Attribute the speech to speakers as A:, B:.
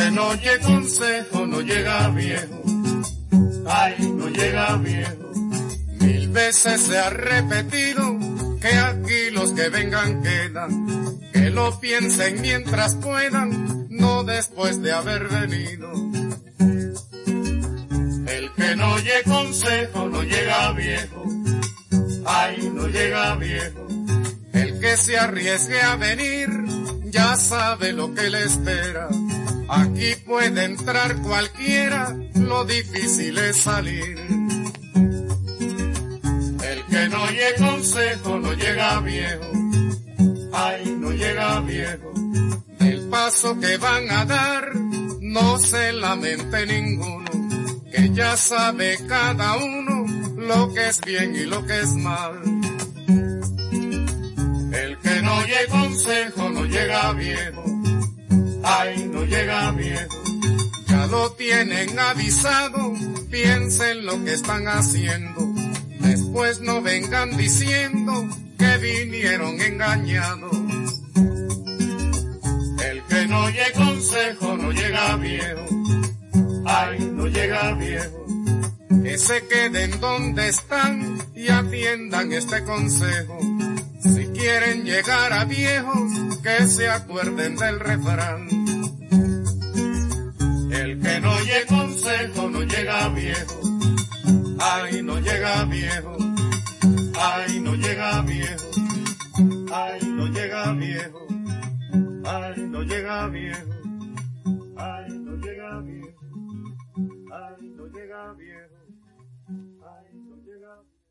A: que no oye consejo no llega viejo, ay, no llega viejo. 1000 veces se ha repetido que aquí los que vengan quedan, que lo piensen mientras puedan, no después de haber venido. El que no oye consejo no llega viejo, ay, no llega viejo. El que se arriesgue a venir ya sabe lo que le espera. Aquí puede entrar cualquiera, lo difícil es salir. El que no oye consejo no llega viejo, ay, no llega viejo. Del paso que van a dar no se lamente ninguno, que ya sabe cada uno lo que es bien y lo que es mal. El que no oye consejo no llega viejo, ay, no llega viejo. Ya lo tienen avisado, piensen lo que están haciendo. Después no vengan diciendo que vinieron engañados. El que no oye consejo no llega viejo, ay, no llega viejo. Que se queden donde están y atiendan este consejo. Si quieren llegar a viejos, que se acuerden del refrán. El que no oye consejo no llega viejo, ay, no llega viejo, ay, no llega viejo, ay, no llega viejo, ay, no llega viejo, ay, no llega viejo, ay, no llega viejo, ay, no llega viejo.